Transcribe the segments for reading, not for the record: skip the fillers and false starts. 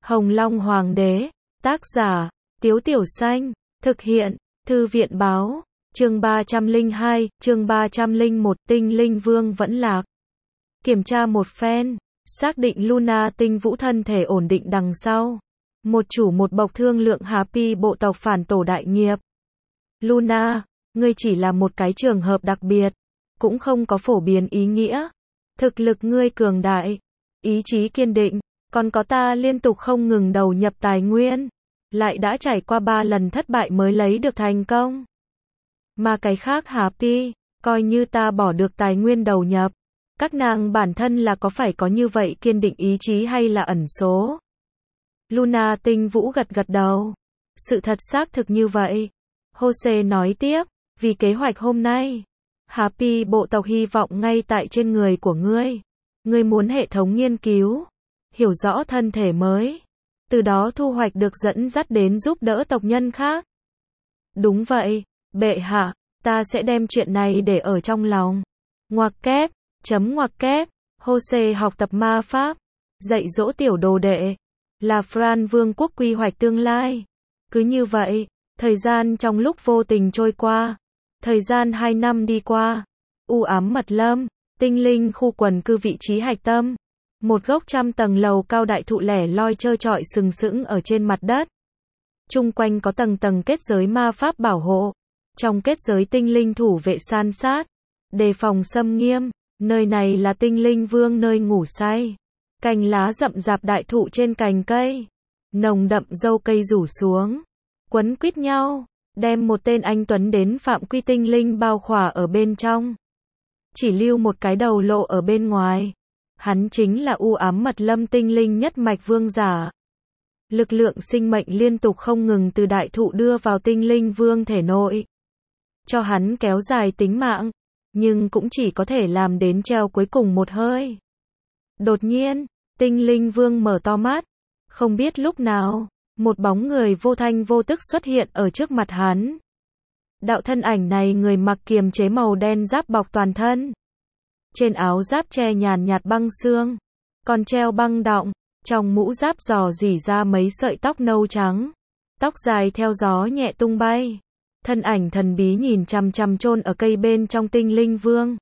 Hồng Long Hoàng đế, tác giả, Tiếu Tiểu Xanh, thực hiện, Thư viện báo, chương 302, chương 301 Tinh Linh Vương vẫn lạc. Kiểm tra một phen, xác định Luna Tinh Vũ thân thể ổn định đằng sau. Một chủ một bộc thương lượng Happy bộ tộc phản tổ đại nghiệp. Luna, ngươi chỉ là một cái trường hợp đặc biệt, cũng không có phổ biến ý nghĩa. Thực lực ngươi cường đại, ý chí kiên định, còn có ta liên tục không ngừng đầu nhập tài nguyên, lại đã trải qua 3 lần thất bại mới lấy được thành công. Mà cái khác Happy, coi như ta bỏ được tài nguyên đầu nhập, các nàng bản thân là có phải có như vậy kiên định ý chí hay là ẩn số? Luna Tinh Vũ gật gật đầu. Sự thật xác thực như vậy. Jose nói tiếp, vì kế hoạch hôm nay, Happy bộ tộc hy vọng ngay tại trên người của ngươi. Ngươi muốn hệ thống nghiên cứu, hiểu rõ thân thể mới, từ đó thu hoạch được dẫn dắt đến giúp đỡ tộc nhân khác. Đúng vậy, bệ hạ, ta sẽ đem chuyện này để ở trong lòng. Ngoặc kép, ngoặc kép, Jose học tập ma pháp, dạy dỗ tiểu đồ đệ, là Fran Vương quốc quy hoạch tương lai. Cứ như vậy, thời gian trong lúc vô tình trôi qua. Thời gian 2 năm đi qua. U ám mật lâm, tinh linh khu quần cư vị trí hạch tâm. Một gốc 100 tầng lầu cao đại thụ lẻ loi trơ trọi sừng sững ở trên mặt đất. Chung quanh có tầng tầng kết giới ma pháp bảo hộ. Trong kết giới tinh linh thủ vệ san sát, đề phòng xâm nghiêm. Nơi này là tinh linh vương nơi ngủ say. Cành lá rậm rạp đại thụ trên cành cây, nồng đậm dâu cây rủ xuống, quấn quýt nhau, đem một tên anh tuấn đến phạm quy tinh linh bao khỏa ở bên trong. Chỉ lưu một cái đầu lộ ở bên ngoài. Hắn chính là u ám mật lâm tinh linh nhất mạch vương giả. Lực lượng sinh mệnh liên tục không ngừng từ đại thụ đưa vào tinh linh vương thể nội, cho hắn kéo dài tính mạng, nhưng cũng chỉ có thể làm đến treo cuối cùng một hơi. Đột nhiên, tinh linh vương mở to mắt, không biết lúc nào, một bóng người vô thanh vô tức xuất hiện ở trước mặt hắn. Đạo thân ảnh này người mặc kiềm chế màu đen giáp bọc toàn thân. Trên áo giáp che nhàn nhạt băng xương, còn treo băng đọng, trong mũ giáp rò rỉ ra mấy sợi tóc nâu trắng. Tóc dài theo gió nhẹ tung bay. Thân ảnh thần bí nhìn chằm chằm chôn ở cây bên trong tinh linh vương.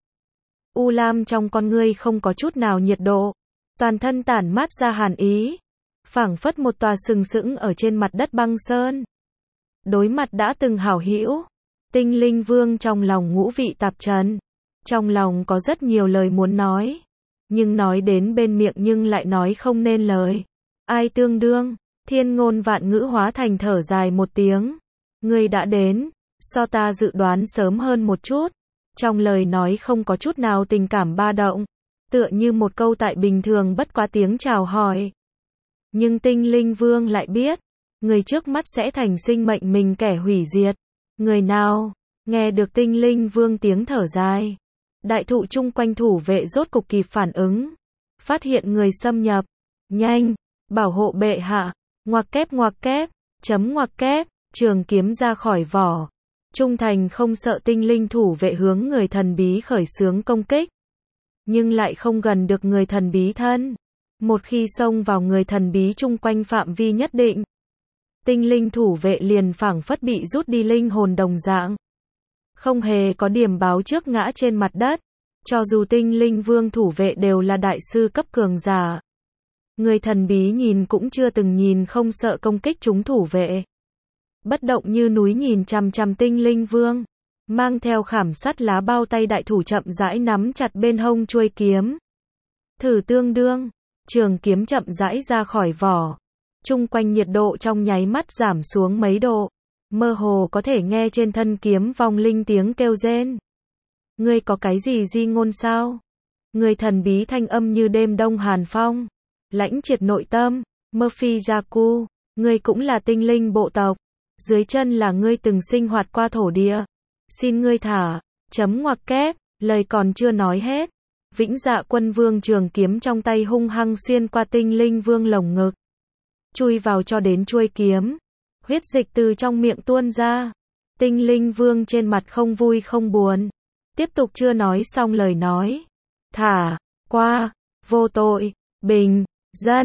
U lam trong con ngươi không có chút nào nhiệt độ. Toàn thân tản mát ra hàn ý, phảng phất một tòa sừng sững ở trên mặt đất băng sơn. Đối mặt đã từng hảo hữu, tinh linh vương trong lòng ngũ vị tạp trần. Trong lòng có rất nhiều lời muốn nói, nhưng nói đến bên miệng nhưng lại nói không nên lời. Ai tương đương, thiên ngôn vạn ngữ hóa thành thở dài một tiếng. Ngươi đã đến, so ta dự đoán sớm hơn một chút. Trong lời nói không có chút nào tình cảm ba động, tựa như một câu tại bình thường bất quá tiếng chào hỏi. Nhưng tinh linh vương lại biết, người trước mắt sẽ thành sinh mệnh mình kẻ hủy diệt. Người nào? Nghe được tinh linh vương tiếng thở dài. Đại thụ chung quanh thủ vệ rốt cục kịp phản ứng. Phát hiện người xâm nhập. Nhanh! Bảo hộ bệ hạ! Ngoặc kép, ngoặc kép, trường kiếm ra khỏi vỏ. Trung thành không sợ tinh linh thủ vệ hướng người thần bí khởi xướng công kích. Nhưng lại không gần được người thần bí thân. Một khi xông vào người thần bí chung quanh phạm vi nhất định, tinh linh thủ vệ liền phảng phất bị rút đi linh hồn đồng dạng. Không hề có điểm báo trước ngã trên mặt đất. Cho dù tinh linh vương thủ vệ đều là đại sư cấp cường giả, người thần bí nhìn cũng chưa từng nhìn không sợ công kích chúng thủ vệ. Bất động như núi nhìn chằm chằm tinh linh vương, mang theo khảm sắt lá bao tay đại thủ chậm rãi nắm chặt bên hông chuôi kiếm. Thử tương đương, trường kiếm chậm rãi ra khỏi vỏ. Chung quanh nhiệt độ trong nháy mắt giảm xuống mấy độ. Mơ hồ có thể nghe trên thân kiếm vang linh tiếng kêu rên. Ngươi có cái gì di ngôn sao? Người thần bí thanh âm như đêm đông hàn phong, lãnh triệt nội tâm. Murphy Jaku, ngươi cũng là tinh linh bộ tộc. Dưới chân là ngươi từng sinh hoạt qua thổ địa. Xin ngươi thả. Ngoặc kép, lời còn chưa nói hết. Vĩnh Dạ Quân Vương trường kiếm trong tay hung hăng xuyên qua tinh linh vương lồng ngực, chui vào cho đến chuôi kiếm. Huyết dịch từ trong miệng tuôn ra. Tinh linh vương trên mặt không vui không buồn. Tiếp tục chưa nói xong lời nói. Thả qua, vô tội, bình dân,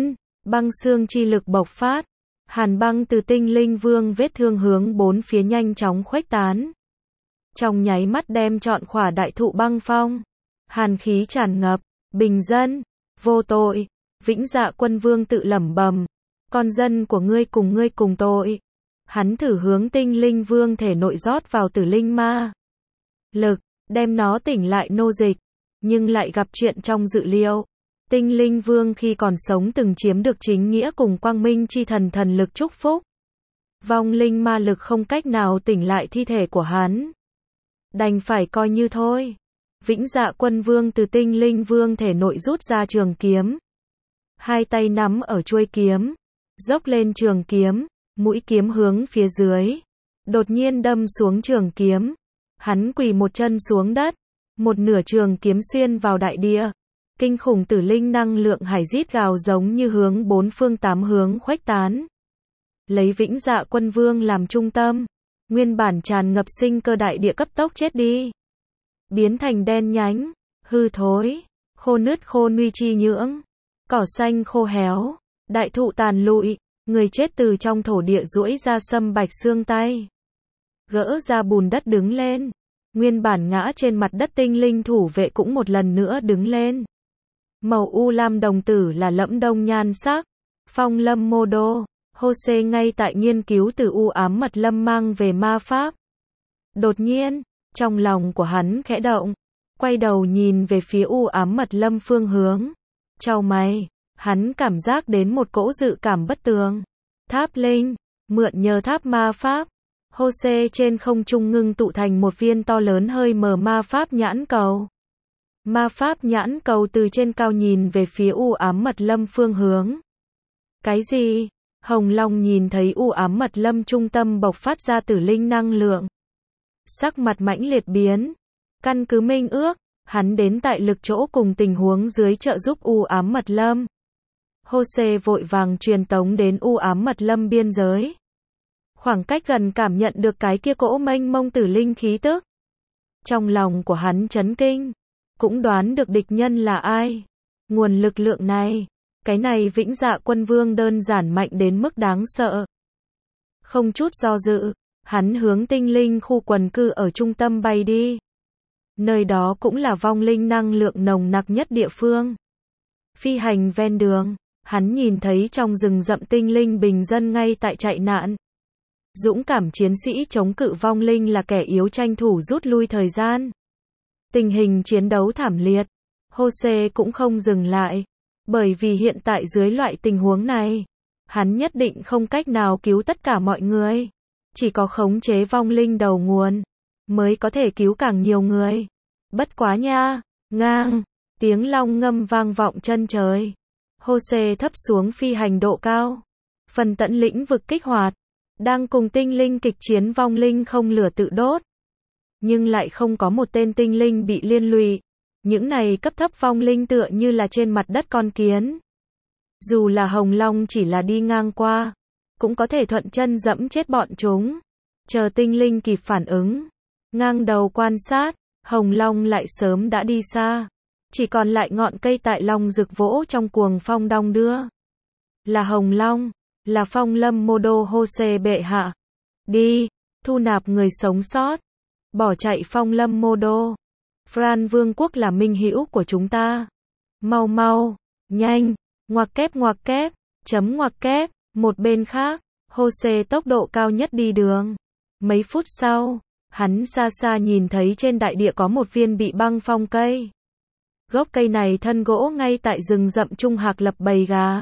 Băng xương chi lực bộc phát. Hàn băng từ tinh linh vương vết thương hướng bốn phía nhanh chóng khuếch tán. Trong nháy mắt đem trọn khỏa đại thụ băng phong. Hàn khí tràn ngập. Bình dân. Vô tội. Vĩnh Dạ Quân Vương tự lẩm bẩm. Con dân của ngươi cùng tội. Hắn thử hướng tinh linh vương thể nội rót vào tử linh ma lực, đem nó tỉnh lại nô dịch. Nhưng lại gặp chuyện trong dự liệu. Tinh linh vương khi còn sống từng chiếm được chính nghĩa cùng quang minh chi thần thần lực chúc phúc. Vong linh ma lực không cách nào tỉnh lại thi thể của hắn. Đành phải coi như thôi. Vĩnh Dạ Quân Vương từ tinh linh vương thể nội rút ra trường kiếm. Hai tay nắm ở chuôi kiếm. Dốc lên trường kiếm, mũi kiếm hướng phía dưới. Đột nhiên đâm xuống trường kiếm. Hắn quỳ một chân xuống đất. Một nửa trường kiếm xuyên vào đại địa. Kinh khủng tử linh năng lượng hải rít gào giống như hướng bốn phương tám hướng khuếch tán. Lấy Vĩnh Dạ Quân Vương làm trung tâm. Nguyên bản tràn ngập sinh cơ đại địa cấp tốc chết đi. Biến thành đen nhánh, hư thối, khô nứt khô nuy chi nhưỡng. Cỏ xanh khô héo, đại thụ tàn lụi, người chết từ trong thổ địa duỗi ra sâm bạch xương tay. Gỡ ra bùn đất đứng lên. Nguyên bản ngã trên mặt đất tinh linh thủ vệ cũng một lần nữa đứng lên. Màu u lam đồng tử là lẫm đông nhan sắc. Phong lâm mô đô, Hô-xê ngay tại nghiên cứu từ u ám mật lâm mang về ma pháp. Đột nhiên, trong lòng của hắn khẽ động, quay đầu nhìn về phía u ám mật lâm phương hướng. Chau mày, hắn cảm giác đến một cỗ dự cảm bất tường. Tháp linh, mượn nhờ tháp ma pháp. Hô-xê trên không trung ngưng tụ thành một viên to lớn hơi mờ ma pháp nhãn cầu. Ma pháp nhãn cầu từ trên cao nhìn về phía u ám mật lâm phương hướng. Cái gì? Hồng Long nhìn thấy u ám mật lâm trung tâm bộc phát ra tử linh năng lượng. Sắc mặt mãnh liệt biến. Căn cứ minh ước, hắn đến tại lực chỗ cùng tình huống dưới trợ giúp u ám mật lâm. Hô-xê vội vàng truyền tống đến u ám mật lâm biên giới. Khoảng cách gần cảm nhận được cái kia cỗ mênh mông tử linh khí tức. Trong lòng của hắn chấn kinh. Cũng đoán được địch nhân là ai. Nguồn lực lượng này. Cái này Vĩnh Dạ Quân Vương đơn giản mạnh đến mức đáng sợ. Không chút do dự, hắn hướng tinh linh khu quần cư ở trung tâm bay đi. Nơi đó cũng là vong linh năng lượng nồng nặc nhất địa phương. Phi hành ven đường, hắn nhìn thấy trong rừng rậm tinh linh bình dân ngay tại chạy nạn. Dũng cảm chiến sĩ chống cự vong linh là kẻ yếu tranh thủ rút lui thời gian. Tình hình chiến đấu thảm liệt. Hô-xê cũng không dừng lại. Bởi vì hiện tại dưới loại tình huống này, hắn nhất định không cách nào cứu tất cả mọi người. Chỉ có khống chế vong linh đầu nguồn, mới có thể cứu càng nhiều người. Bất quá nha, ngang, tiếng long ngâm vang vọng chân trời. Hô-xê thấp xuống phi hành độ cao. Phần tận lĩnh vực kích hoạt. Đang cùng tinh linh kịch chiến vong linh không lửa tự đốt. Nhưng lại không có một tên tinh linh bị liên lụy. Những này cấp thấp vong linh tựa như là trên mặt đất con kiến. Dù là Hồng Long chỉ là đi ngang qua, cũng có thể thuận chân dẫm chết bọn chúng. Chờ tinh linh kịp phản ứng, ngang đầu quan sát, Hồng Long lại sớm đã đi xa. Chỉ còn lại ngọn cây tại long rực vỗ trong cuồng phong đong đưa. Là Hồng Long, là Phong Lâm Mô Đô Hô-xê bệ hạ. Đi, thu nạp người sống sót. Bỏ chạy Phong Lâm Mô Đô. Fran Vương quốc là minh hữu của chúng ta. Mau mau, nhanh, ngoặc kép, chấm ngoặc kép. Một bên khác, Hô-xê tốc độ cao nhất đi đường. Mấy phút sau, hắn xa xa nhìn thấy trên đại địa có một viên bị băng phong cây. Gốc cây này thân gỗ ngay tại rừng rậm trung hạc lập bầy gà.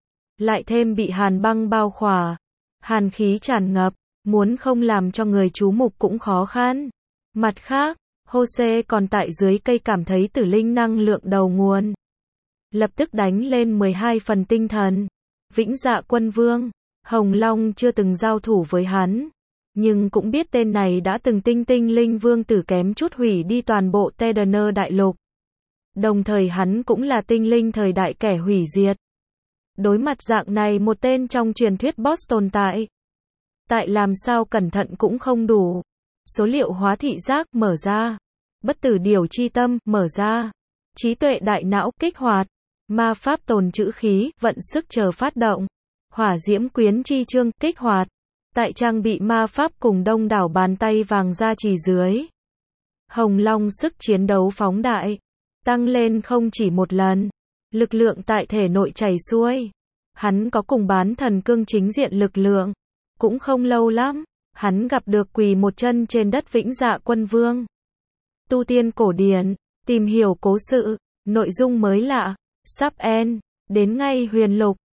Lại thêm bị hàn băng bao khỏa. Hàn khí tràn ngập, muốn không làm cho người chú mục cũng khó khăn. Mặt khác, Hô-xê còn tại dưới cây cảm thấy tử linh năng lượng đầu nguồn. Lập tức đánh lên 12 phần tinh thần. Vĩnh Dạ Quân Vương, Hồng Long chưa từng giao thủ với hắn. Nhưng cũng biết tên này đã từng tinh linh vương tử kém chút hủy đi toàn bộ Tedaner đại lục. Đồng thời hắn cũng là tinh linh thời đại kẻ hủy diệt. Đối mặt dạng này một tên trong truyền thuyết boss tồn tại. Tại làm sao cẩn thận cũng không đủ. Số liệu hóa thị giác mở ra. Bất tử điều chi tâm mở ra. Trí tuệ đại não kích hoạt. Ma pháp tồn trữ khí, vận sức chờ phát động. Hỏa diễm quyến chi chương, kích hoạt. Tại trang bị ma pháp cùng đông đảo bàn tay vàng ra chỉ dưới. Hồng Long sức chiến đấu phóng đại. Tăng lên không chỉ một lần. Lực lượng tại thể nội chảy xuôi. Hắn có cùng bán thần cương chính diện lực lượng. Cũng không lâu lắm, hắn gặp được quỳ một chân trên đất Vĩnh Dạ Quân Vương. Tu tiên cổ điển, tìm hiểu cố sự, nội dung mới lạ, sắp end, đến ngay huyền lục.